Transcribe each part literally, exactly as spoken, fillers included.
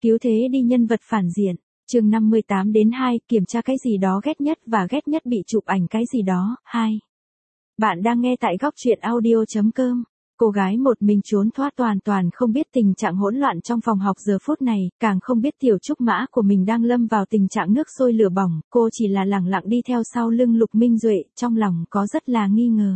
Cứu thế đi nhân vật phản diện. Chương năm mươi tám đến hai, kiểm tra cái gì đó ghét nhất và ghét nhất bị chụp ảnh cái gì đó, hai. Bạn đang nghe tại góc truyện audio chấm com. Cô gái một mình trốn thoát hoàn toàn không biết tình trạng hỗn loạn trong phòng học giờ phút này, càng không biết tiểu trúc mã của mình đang lâm vào tình trạng nước sôi lửa bỏng, cô chỉ là lẳng lặng đi theo sau lưng Lục Minh Duệ, trong lòng có rất là nghi ngờ.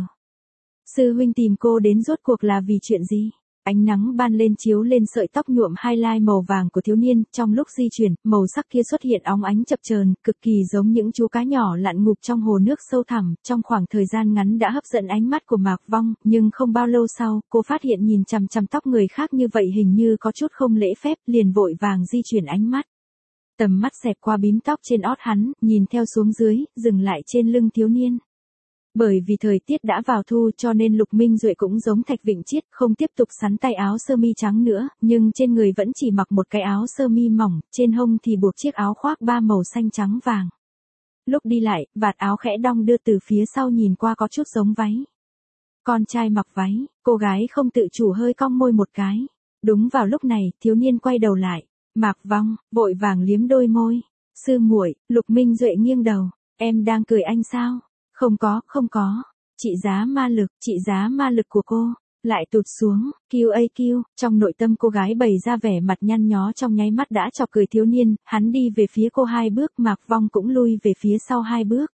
Sư huynh tìm cô đến rốt cuộc là vì chuyện gì? Ánh nắng ban lên chiếu lên sợi tóc nhuộm highlight màu vàng của thiếu niên, trong lúc di chuyển, màu sắc kia xuất hiện óng ánh chập chờn, cực kỳ giống những chú cá nhỏ lặn ngụp trong hồ nước sâu thẳm, trong khoảng thời gian ngắn đã hấp dẫn ánh mắt của Mạc Vong, nhưng không bao lâu sau, cô phát hiện nhìn chằm chằm tóc người khác như vậy hình như có chút không lễ phép, liền vội vàng di chuyển ánh mắt. Tầm mắt xẹt qua bím tóc trên ót hắn, nhìn theo xuống dưới, dừng lại trên lưng thiếu niên. Bởi vì thời tiết đã vào thu cho nên Lục Minh Duệ cũng giống Thạch Vịnh Chiết, không tiếp tục sắn tay áo sơ mi trắng nữa, nhưng trên người vẫn chỉ mặc một cái áo sơ mi mỏng, trên hông thì buộc chiếc áo khoác ba màu xanh trắng vàng. Lúc đi lại, vạt áo khẽ đong đưa từ phía sau nhìn qua có chút giống váy. Con trai mặc váy, cô gái không tự chủ hơi cong môi một cái. Đúng vào lúc này, thiếu niên quay đầu lại, Mạc Vong vội vàng liếm đôi môi. Sư muội, Lục Minh Duệ nghiêng đầu, em đang cười anh sao? Không có, không có. Trị giá ma lực, trị giá ma lực của cô lại tụt xuống. Q A Q, trong nội tâm cô gái bày ra vẻ mặt nhăn nhó trong nháy mắt đã chọc cười thiếu niên, hắn đi về phía cô hai bước, Mạc Vong cũng lui về phía sau hai bước.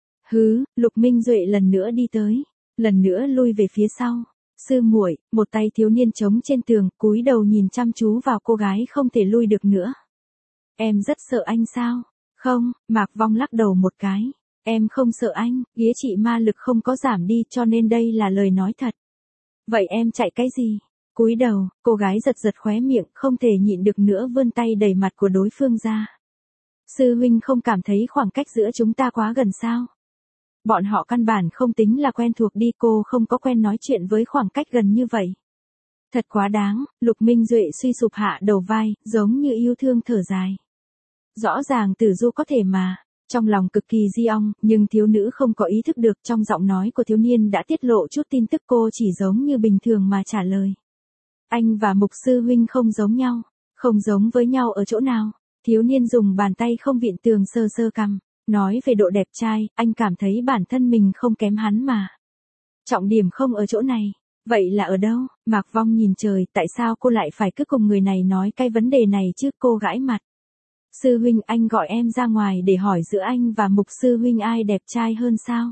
Hứ, Lục Minh Duệ lần nữa đi tới, lần nữa lui về phía sau. Sư muội, một tay thiếu niên chống trên tường, cúi đầu nhìn chăm chú vào cô gái không thể lui được nữa. Em rất sợ anh sao? Không, Mạc Vong lắc đầu một cái. Em không sợ anh, ghế chị ma lực không có giảm đi cho nên đây là lời nói thật. Vậy em chạy cái gì? Cúi đầu, cô gái giật giật khóe miệng, không thể nhịn được nữa vươn tay đẩy mặt của đối phương ra. Sư huynh không cảm thấy khoảng cách giữa chúng ta quá gần sao? Bọn họ căn bản không tính là quen thuộc đi, cô không có quen nói chuyện với khoảng cách gần như vậy. Thật quá đáng, Lục Minh Duệ suy sụp hạ đầu vai, giống như yêu thương thở dài. Rõ ràng Tử Du có thể mà. Trong lòng cực kỳ di ong, nhưng thiếu nữ không có ý thức được, trong giọng nói của thiếu niên đã tiết lộ chút tin tức, cô chỉ giống như bình thường mà trả lời. Anh và Mục sư huynh không giống nhau. Không giống với nhau ở chỗ nào? Thiếu niên dùng bàn tay không vịn tường sơ sơ cằm, nói về độ đẹp trai, anh cảm thấy bản thân mình không kém hắn mà. Trọng điểm không ở chỗ này. Vậy là ở đâu? Mạc Vong nhìn trời, tại sao cô lại phải cứ cùng người này nói cái vấn đề này chứ? Cô gãi mặt. Sư huynh, anh gọi em ra ngoài để hỏi giữa anh và Mục sư huynh ai đẹp trai hơn sao?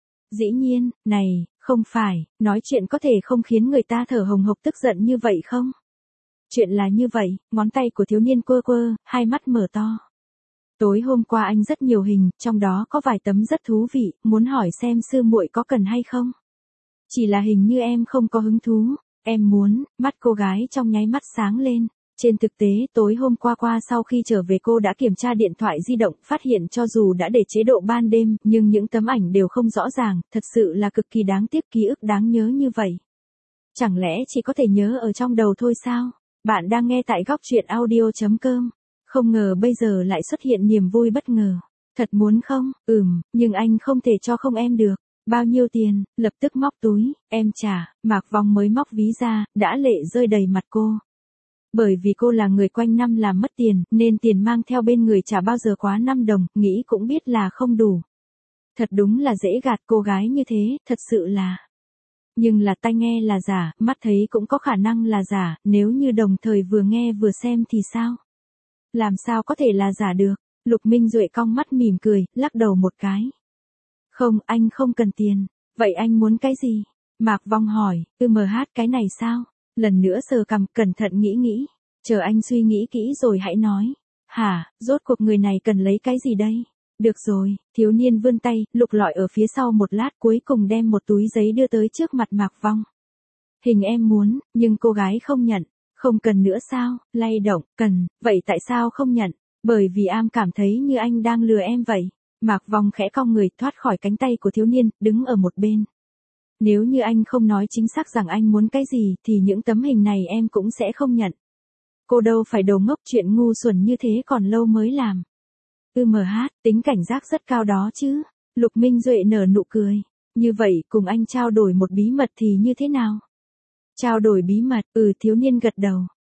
Dĩ nhiên, này, không phải, nói chuyện có thể không khiến người ta thở hồng hộc tức giận như vậy không? Chuyện là như vậy, ngón tay của thiếu niên quơ quơ, hai mắt mở to. Tối hôm qua anh rất nhiều hình, trong đó có vài tấm rất thú vị, muốn hỏi xem sư muội có cần hay không? Chỉ là hình như em không có hứng thú, em muốn, mắt cô gái trong nháy mắt sáng lên. Trên thực tế, tối hôm qua qua sau khi trở về cô đã kiểm tra điện thoại di động, phát hiện cho dù đã để chế độ ban đêm, nhưng những tấm ảnh đều không rõ ràng, thật sự là cực kỳ đáng tiếc, ký ức đáng nhớ như vậy. Chẳng lẽ chỉ có thể nhớ ở trong đầu thôi sao? Bạn đang nghe tại góc truyện audio chấm com. Không ngờ bây giờ lại xuất hiện niềm vui bất ngờ. Thật muốn không? Ừm, nhưng anh không thể cho không em được. Bao nhiêu tiền? Lập tức móc túi, em trả. Mạc Vong mới móc ví ra, đã lệ rơi đầy mặt cô. Bởi vì cô là người quanh năm làm mất tiền, nên tiền mang theo bên người chả bao giờ quá năm đồng, nghĩ cũng biết là không đủ. Thật đúng là dễ gạt, cô gái như thế, thật sự là. Nhưng là tai nghe là giả, mắt thấy cũng có khả năng là giả, nếu như đồng thời vừa nghe vừa xem thì sao? Làm sao có thể là giả được? Lục Minh Duệ cong mắt mỉm cười, lắc đầu một cái. Không, anh không cần tiền. Vậy anh muốn cái gì? Mạc Vong hỏi, ư mh cái này sao? Lần nữa sờ cằm, cẩn thận nghĩ nghĩ. Chờ anh suy nghĩ kỹ rồi hãy nói. Hả, rốt cuộc người này cần lấy cái gì đây? Được rồi, thiếu niên vươn tay, lục lọi ở phía sau một lát cuối cùng đem một túi giấy đưa tới trước mặt Mạc Vong. Hình em muốn, nhưng cô gái không nhận. Không cần nữa sao? Lay động, cần, vậy tại sao không nhận? Bởi vì am cảm thấy như anh đang lừa em vậy. Mạc Vong khẽ cong người thoát khỏi cánh tay của thiếu niên, đứng ở một bên. Nếu như anh không nói chính xác rằng anh muốn cái gì thì những tấm hình này em cũng sẽ không nhận. Cô đâu phải đồ ngốc, chuyện ngu xuẩn như thế còn lâu mới làm. ư em hát, tính cảnh giác rất cao đó chứ. Lục Minh Duệ nở nụ cười. Như vậy, cùng anh trao đổi một bí mật thì như thế nào? Trao đổi bí mật, ừ thiếu niên gật đầu.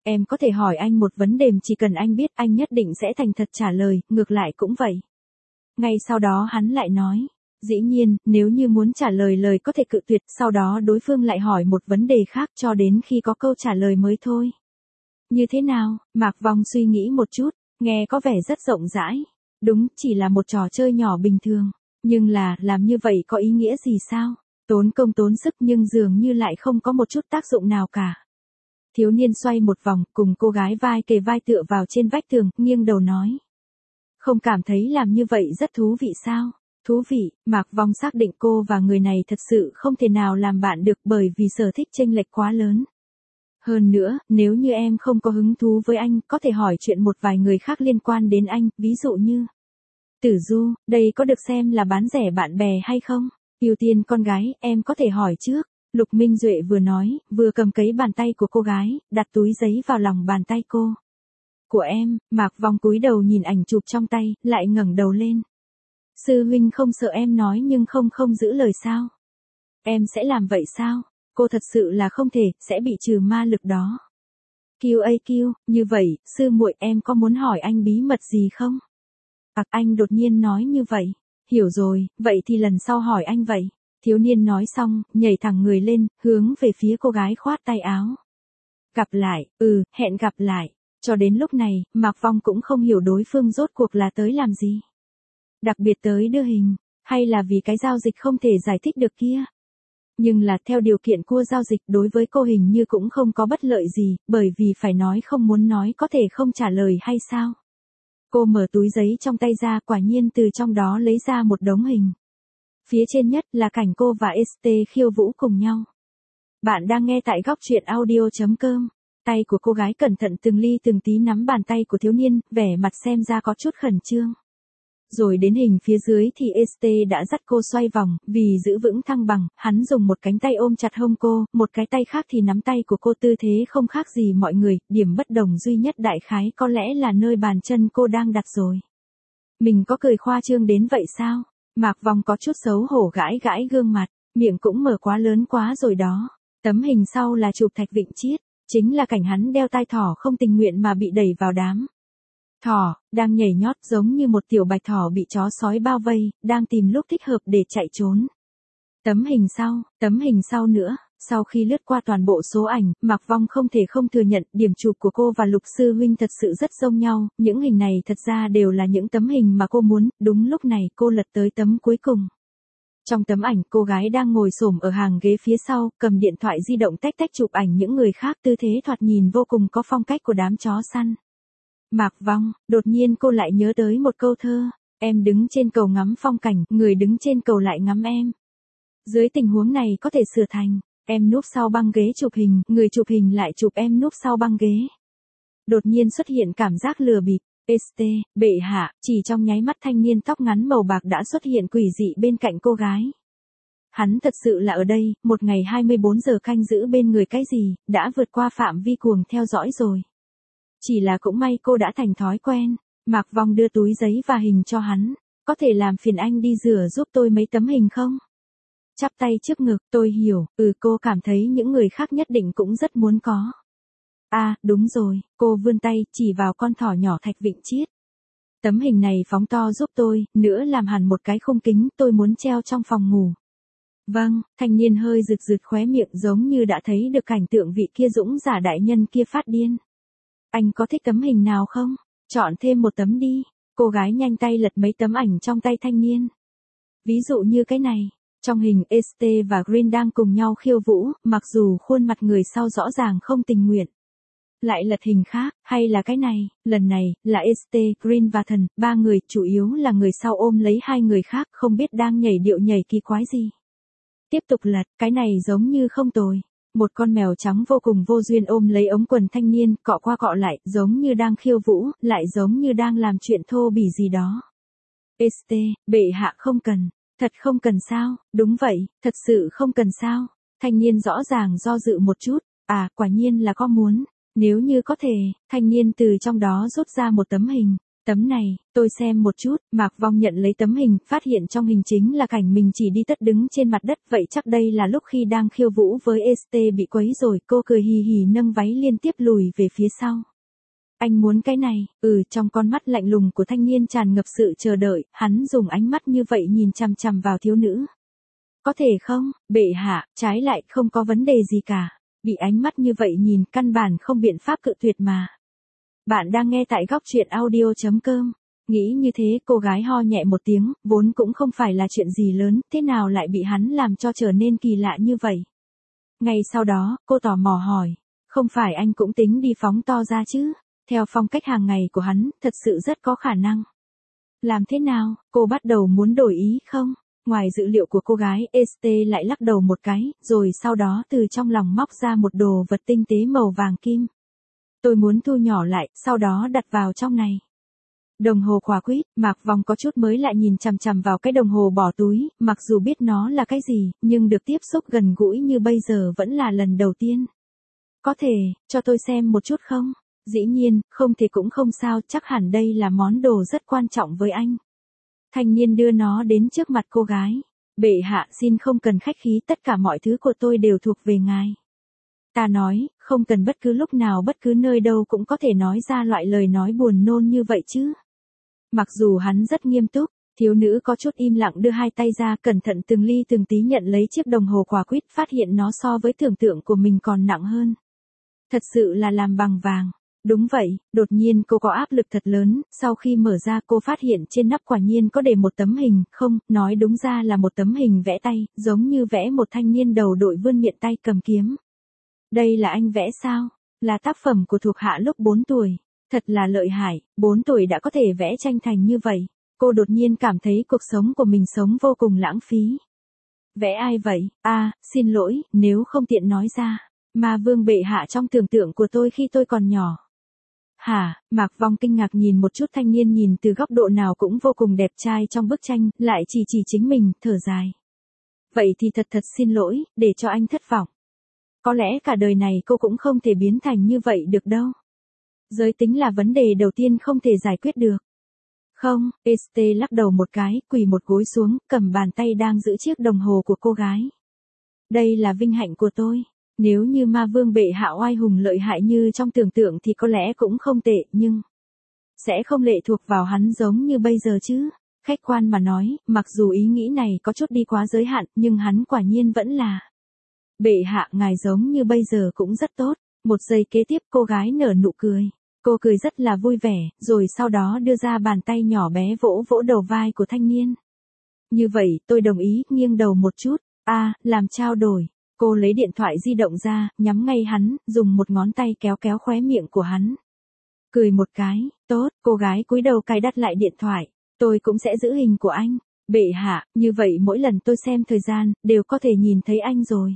Em có thể hỏi anh một vấn đề, chỉ cần anh biết anh nhất định sẽ thành thật trả lời, ngược lại cũng vậy. Ngay sau đó hắn lại nói, dĩ nhiên, nếu như muốn trả lời lời có thể cự tuyệt, sau đó đối phương lại hỏi một vấn đề khác cho đến khi có câu trả lời mới thôi. Như thế nào? Mạc Vong suy nghĩ một chút, nghe có vẻ rất rộng rãi. Đúng, chỉ là một trò chơi nhỏ bình thường. Nhưng là, làm như vậy có ý nghĩa gì sao? Tốn công tốn sức nhưng dường như lại không có một chút tác dụng nào cả. Thiếu niên xoay một vòng, cùng cô gái vai kề vai tựa vào trên vách tường, nghiêng đầu nói. Không cảm thấy làm như vậy rất thú vị sao? Thú vị, Mạc Vong xác định cô và người này thật sự không thể nào làm bạn được bởi vì sở thích chênh lệch quá lớn. Hơn nữa, nếu như em không có hứng thú với anh, có thể hỏi chuyện một vài người khác liên quan đến anh, ví dụ như Tử Du, đây có được xem là bán rẻ bạn bè hay không? Ưu tiên con gái, em có thể hỏi trước. Lục Minh Duệ vừa nói, vừa cầm cấy bàn tay của cô gái, đặt túi giấy vào lòng bàn tay cô. Của em, Mạc Vong cúi đầu nhìn ảnh chụp trong tay, lại ngẩng đầu lên. Sư huynh không sợ em nói nhưng không không giữ lời sao? Em sẽ làm vậy sao? Cô thật sự là không thể, sẽ bị trừ ma lực đó. Kiêu ây kiêu, như vậy, sư muội em có muốn hỏi anh bí mật gì không? Ặc anh đột nhiên nói như vậy. Hiểu rồi, vậy thì lần sau hỏi anh vậy. Thiếu niên nói xong, nhảy thẳng người lên, hướng về phía cô gái khoát tay áo. Gặp lại, ừ, hẹn gặp lại. Cho đến lúc này, Mạc Vong cũng không hiểu đối phương rốt cuộc là tới làm gì. Đặc biệt tới đưa hình, hay là vì cái giao dịch không thể giải thích được kia. Nhưng là theo điều kiện của giao dịch đối với cô hình như cũng không có bất lợi gì, bởi vì phải nói không muốn nói có thể không trả lời hay sao. Cô mở túi giấy trong tay ra, quả nhiên từ trong đó lấy ra một đống hình. Phía trên nhất là cảnh cô và ét tê khiêu vũ cùng nhau. Bạn đang nghe tại góc truyện audio chấm com. Tay của cô gái cẩn thận từng ly từng tí nắm bàn tay của thiếu niên, vẻ mặt xem ra có chút khẩn trương. Rồi đến hình phía dưới thì ét tê đã dắt cô xoay vòng, vì giữ vững thăng bằng, hắn dùng một cánh tay ôm chặt hông cô, một cái tay khác thì nắm tay của cô, tư thế không khác gì mọi người, điểm bất đồng duy nhất đại khái có lẽ là nơi bàn chân cô đang đặt rồi. Mình có cười khoa trương đến vậy sao? Mạc Vong có chút xấu hổ gãi gãi gương mặt, miệng cũng mở quá lớn quá rồi đó. Tấm hình sau là chụp Thạch Vịnh Chiết, chính là cảnh hắn đeo tai thỏ không tình nguyện mà bị đẩy vào đám. Thỏ, đang nhảy nhót giống như một tiểu bạch thỏ bị chó sói bao vây, đang tìm lúc thích hợp để chạy trốn. Tấm hình sau, tấm hình sau nữa, sau khi lướt qua toàn bộ số ảnh, Mạc Vong không thể không thừa nhận điểm chụp của cô và Lục Sư Huynh thật sự rất giống nhau, những hình này thật ra đều là những tấm hình mà cô muốn, đúng lúc này cô lật tới tấm cuối cùng. Trong tấm ảnh cô gái đang ngồi xổm ở hàng ghế phía sau, cầm điện thoại di động tách tách chụp ảnh những người khác, tư thế thoạt nhìn vô cùng có phong cách của đám chó săn. Mạc Vong, đột nhiên cô lại nhớ tới một câu thơ, em đứng trên cầu ngắm phong cảnh, người đứng trên cầu lại ngắm em. Dưới tình huống này có thể sửa thành, em núp sau băng ghế chụp hình, người chụp hình lại chụp em núp sau băng ghế. Đột nhiên xuất hiện cảm giác lừa bịp, ét tê, bệ hạ, chỉ trong nháy mắt thanh niên tóc ngắn màu bạc đã xuất hiện quỷ dị bên cạnh cô gái. Hắn thật sự là ở đây, một ngày hai mươi bốn giờ canh giữ bên người cái gì, đã vượt qua phạm vi cuồng theo dõi rồi. Chỉ là cũng may cô đã thành thói quen. Mạc Vong đưa túi giấy và hình cho hắn. Có thể làm phiền anh đi rửa giúp tôi mấy tấm hình không? Chắp tay trước ngực, tôi hiểu, ừ cô cảm thấy những người khác nhất định cũng rất muốn có. À, đúng rồi, cô vươn tay, chỉ vào con thỏ nhỏ Thạch Vịnh Chiết. Tấm hình này phóng to giúp tôi, nữa làm hẳn một cái khung kính, tôi muốn treo trong phòng ngủ. Vâng, thanh niên hơi rực rực khóe miệng giống như đã thấy được cảnh tượng vị kia dũng giả đại nhân kia phát điên. Anh có thích tấm hình nào không? Chọn thêm một tấm đi. Cô gái nhanh tay lật mấy tấm ảnh trong tay thanh niên. Ví dụ như cái này. Trong hình ét tê và Green đang cùng nhau khiêu vũ, mặc dù khuôn mặt người sau rõ ràng không tình nguyện. Lại lật hình khác, hay là cái này, lần này, là ét tê, Green và Thần, ba người, chủ yếu là người sau ôm lấy hai người khác, không biết đang nhảy điệu nhảy kỳ quái gì. Tiếp tục lật, cái này giống như không tồi. Một con mèo trắng vô cùng vô duyên ôm lấy ống quần thanh niên, cọ qua cọ lại, giống như đang khiêu vũ, lại giống như đang làm chuyện thô bỉ gì đó. ét tê, bệ hạ không cần. Thật không cần sao? Đúng vậy, thật sự không cần sao? Thanh niên rõ ràng do dự một chút, à, quả nhiên là có muốn. Nếu như có thể, thanh niên từ trong đó rút ra một tấm hình. Tấm này, tôi xem một chút, Mạc Vong nhận lấy tấm hình, phát hiện trong hình chính là cảnh mình chỉ đi tất đứng trên mặt đất, vậy chắc đây là lúc khi đang khiêu vũ với ét tê bị quấy rồi, cô cười hì hì nâng váy liên tiếp lùi về phía sau. Anh muốn cái này, ừ, trong con mắt lạnh lùng của thanh niên tràn ngập sự chờ đợi, hắn dùng ánh mắt như vậy nhìn chằm chằm vào thiếu nữ. Có thể không, bệ hạ, trái lại không có vấn đề gì cả, bị ánh mắt như vậy nhìn căn bản không biện pháp cự tuyệt mà. Bạn đang nghe tại góc truyện audio chấm com. Nghĩ như thế cô gái ho nhẹ một tiếng, vốn cũng không phải là chuyện gì lớn, thế nào lại bị hắn làm cho trở nên kỳ lạ như vậy. Ngay sau đó, cô tò mò hỏi, không phải anh cũng tính đi phóng to ra chứ? Theo phong cách hàng ngày của hắn, thật sự rất có khả năng. Làm thế nào, cô bắt đầu muốn đổi ý không? Ngoài dự liệu của cô gái, ét tê lại lắc đầu một cái, rồi sau đó từ trong lòng móc ra một đồ vật tinh tế màu vàng kim. Tôi muốn thu nhỏ lại, sau đó đặt vào trong này. Đồng hồ quả quýt, Mạc Vong có chút mới lại nhìn chằm chằm vào cái đồng hồ bỏ túi, mặc dù biết nó là cái gì, nhưng được tiếp xúc gần gũi như bây giờ vẫn là lần đầu tiên. Có thể, cho tôi xem một chút không? Dĩ nhiên, không thể cũng không sao, chắc hẳn đây là món đồ rất quan trọng với anh. Thanh niên đưa nó đến trước mặt cô gái. Bệ hạ xin không cần khách khí, tất cả mọi thứ của tôi đều thuộc về ngài. Ta nói, không cần bất cứ lúc nào bất cứ nơi đâu cũng có thể nói ra loại lời nói buồn nôn như vậy chứ. Mặc dù hắn rất nghiêm túc, thiếu nữ có chút im lặng đưa hai tay ra cẩn thận từng ly từng tí nhận lấy chiếc đồng hồ quả quýt, phát hiện nó so với tưởng tượng của mình còn nặng hơn. Thật sự là làm bằng vàng. Đúng vậy, đột nhiên cô có áp lực thật lớn, sau khi mở ra cô phát hiện trên nắp quả nhiên có để một tấm hình, không, nói đúng ra là một tấm hình vẽ tay, giống như vẽ một thanh niên đầu đội vươn miệng tay cầm kiếm. Đây là anh vẽ sao? Là tác phẩm của thuộc hạ lúc bốn tuổi. Thật là lợi hại, bốn tuổi đã có thể vẽ tranh thành như vậy. Cô đột nhiên cảm thấy cuộc sống của mình sống vô cùng lãng phí. Vẽ ai vậy? À, xin lỗi, nếu không tiện nói ra. Ma vương bệ hạ trong tưởng tượng của tôi khi tôi còn nhỏ. Hả, Mạc Vong kinh ngạc nhìn một chút thanh niên nhìn từ góc độ nào cũng vô cùng đẹp trai trong bức tranh, lại chỉ chỉ chính mình, thở dài. Vậy thì thật thật xin lỗi, để cho anh thất vọng. Có lẽ cả đời này cô cũng không thể biến thành như vậy được đâu. Giới tính là vấn đề đầu tiên không thể giải quyết được. Không, ét tê lắc đầu một cái, quỳ một gối xuống, cầm bàn tay đang giữ chiếc đồng hồ của cô gái. Đây là vinh hạnh của tôi. Nếu như ma vương bệ hạ oai hùng lợi hại như trong tưởng tượng thì có lẽ cũng không tệ, nhưng sẽ không lệ thuộc vào hắn giống như bây giờ chứ. Khách quan mà nói, mặc dù ý nghĩ này có chút đi quá giới hạn, nhưng hắn quả nhiên vẫn là. Bệ hạ ngài giống như bây giờ cũng rất tốt. Một giây kế tiếp cô gái nở nụ cười. Cô cười rất là vui vẻ, rồi sau đó đưa ra bàn tay nhỏ bé vỗ vỗ đầu vai của thanh niên. Như vậy, tôi đồng ý, nghiêng đầu một chút. À, làm trao đổi. Cô lấy điện thoại di động ra, nhắm ngay hắn, dùng một ngón tay kéo kéo khóe miệng của hắn. Cười một cái, tốt, cô gái cúi đầu cài đặt lại điện thoại. Tôi cũng sẽ giữ hình của anh. Bệ hạ, như vậy mỗi lần tôi xem thời gian, đều có thể nhìn thấy anh rồi.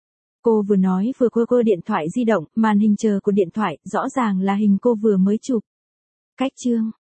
Cô vừa nói vừa quơ quơ điện thoại di động, màn hình chờ của điện thoại, rõ ràng là hình cô vừa mới chụp. Cách chương,